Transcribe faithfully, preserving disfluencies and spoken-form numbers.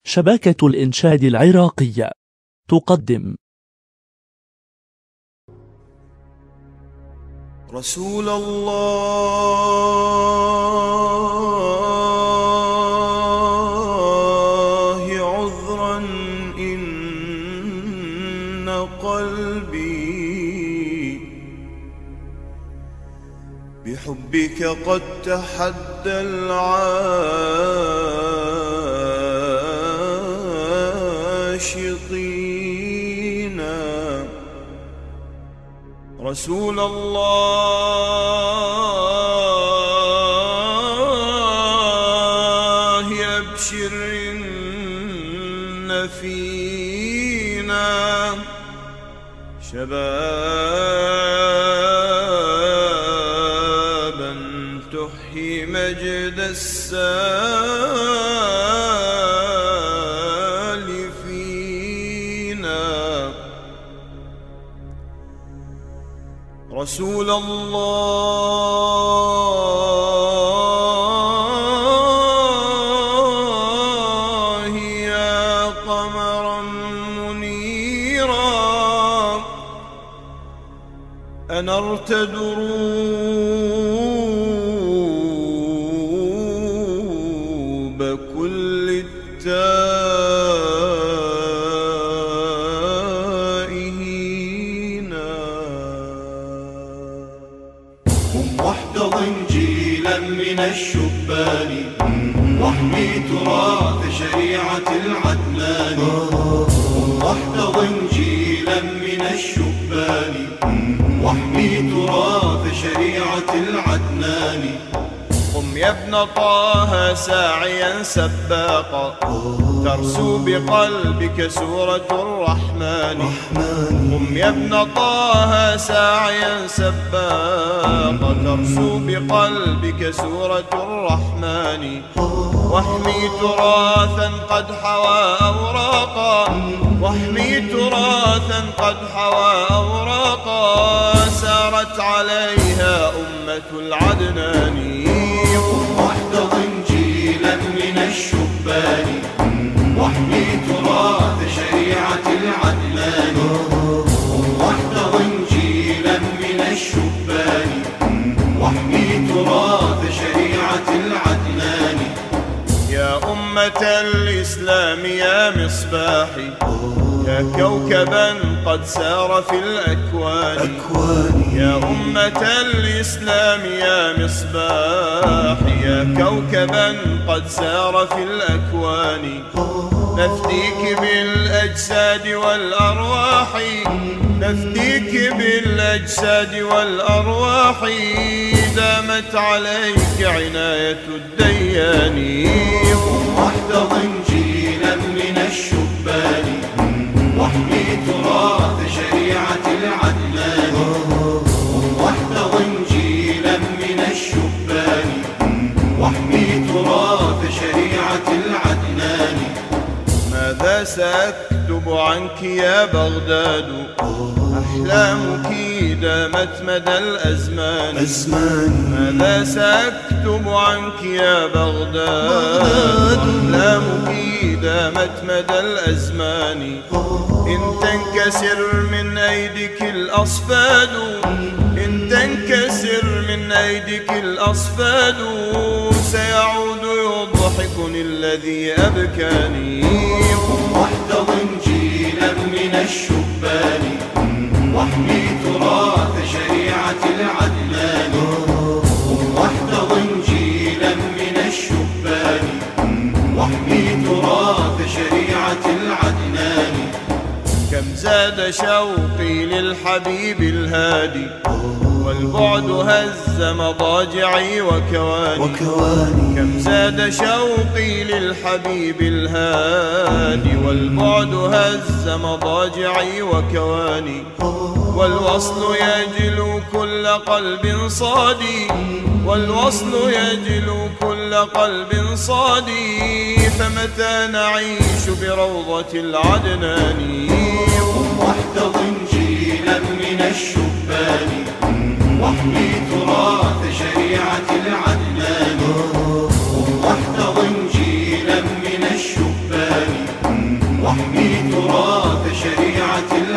شبكة الإنشاد العراقية تقدم رسول الله عذرا إن قلبي بحبك قد تحدى العاشقين. رسول الله أبشر إن فينا شبابا تحيي مجد السالفين. رسول الله يا قمرا منيرا أنرت دروب كل التائهين. قم واحتضن جيلا من الشبان واحمي تراث شريعة العدنان. قم واحتضن جيلا من الشبان واحمي تراث شريعة العدنان. قم يا ابن طه ساعيا سباقا ترسو بقلبك سورة الرحمن. قم يا ابن طه ساعيا سباقا ترسو بقلبك سورة الرحمن. واحمي تراثا قد حوى أوراقا واحمي تراثا قد حوى أوراقا سارت عليها أمة العدنان. واحتضن جيلا من الشبان واحمي تراث شريعة العدنان. واحتضن جيلا من الشبان واحمي تراث شريعة العدنان. يا أمة الإسلام يا مصباحي يا كوكبا قد سار في الأكوان. يا أمة الإسلام يا مصباحي يا كوكبا قد سار في الأكوان. نفديك بالأجساد والأرواح نفديك بالأجساد والأرواح دامت عليك عناية الديان. واحتضن جيلا من الشبان واحمي تراث شريعة العدنان. واحتضن جيلا من الشبان واحمي تراث شريعة العدنان. ماذا سأكتب عنك يا بغداد أحلامك دامت مدى الأزمان. ماذا سأكتب عنك يا بغداد أحلامك دامت مدى الأزمان. إن تنكسر من أيديك الأصفاد إن تنكسر من أيديك الأصفاد سيعود يضحكني الذي أبكاني. واحتضن جيلا من الشبان واحمي تراث شريعة العدنان. واحتضن جيلا من الشبان واحمي تراث شريعة العدنان. كم زاد شوقي للحبيب الهادي والبعد هز مضاجعي وكواني. كم زاد شوقي للحبيب الهادي والبعد هز مضاجعي وكواني. والوصل يجلو كل قلب صادي والوصل يجلو كل قلب صادي فمتى نعيش بروضة العدنان. واحتضن جيلا من الشبان واحمي تراث شريعة العدنان. واحتضن جيلا من الشبان واحمي تراث شريعة